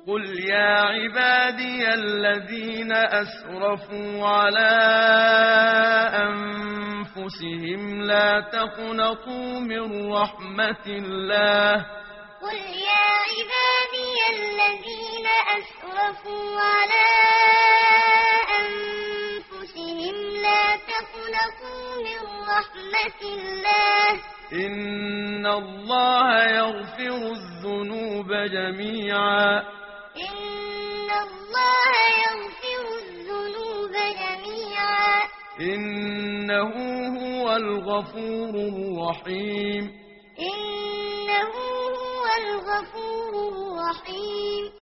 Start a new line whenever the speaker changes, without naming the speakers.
قل يا عبادي الذين أسرفوا على أنفسهم لا تقنطوا من رحمة الله
قل يا عبادي الذين أسرفوا على أنفسهم لا تقنطوا من رحمة الله
إن الله يغفر الذنوب جميعا
إن الله يغفر الذنوب جميعا
إنه هو الغفور الرحيم
إنه هو الغفور الرحيم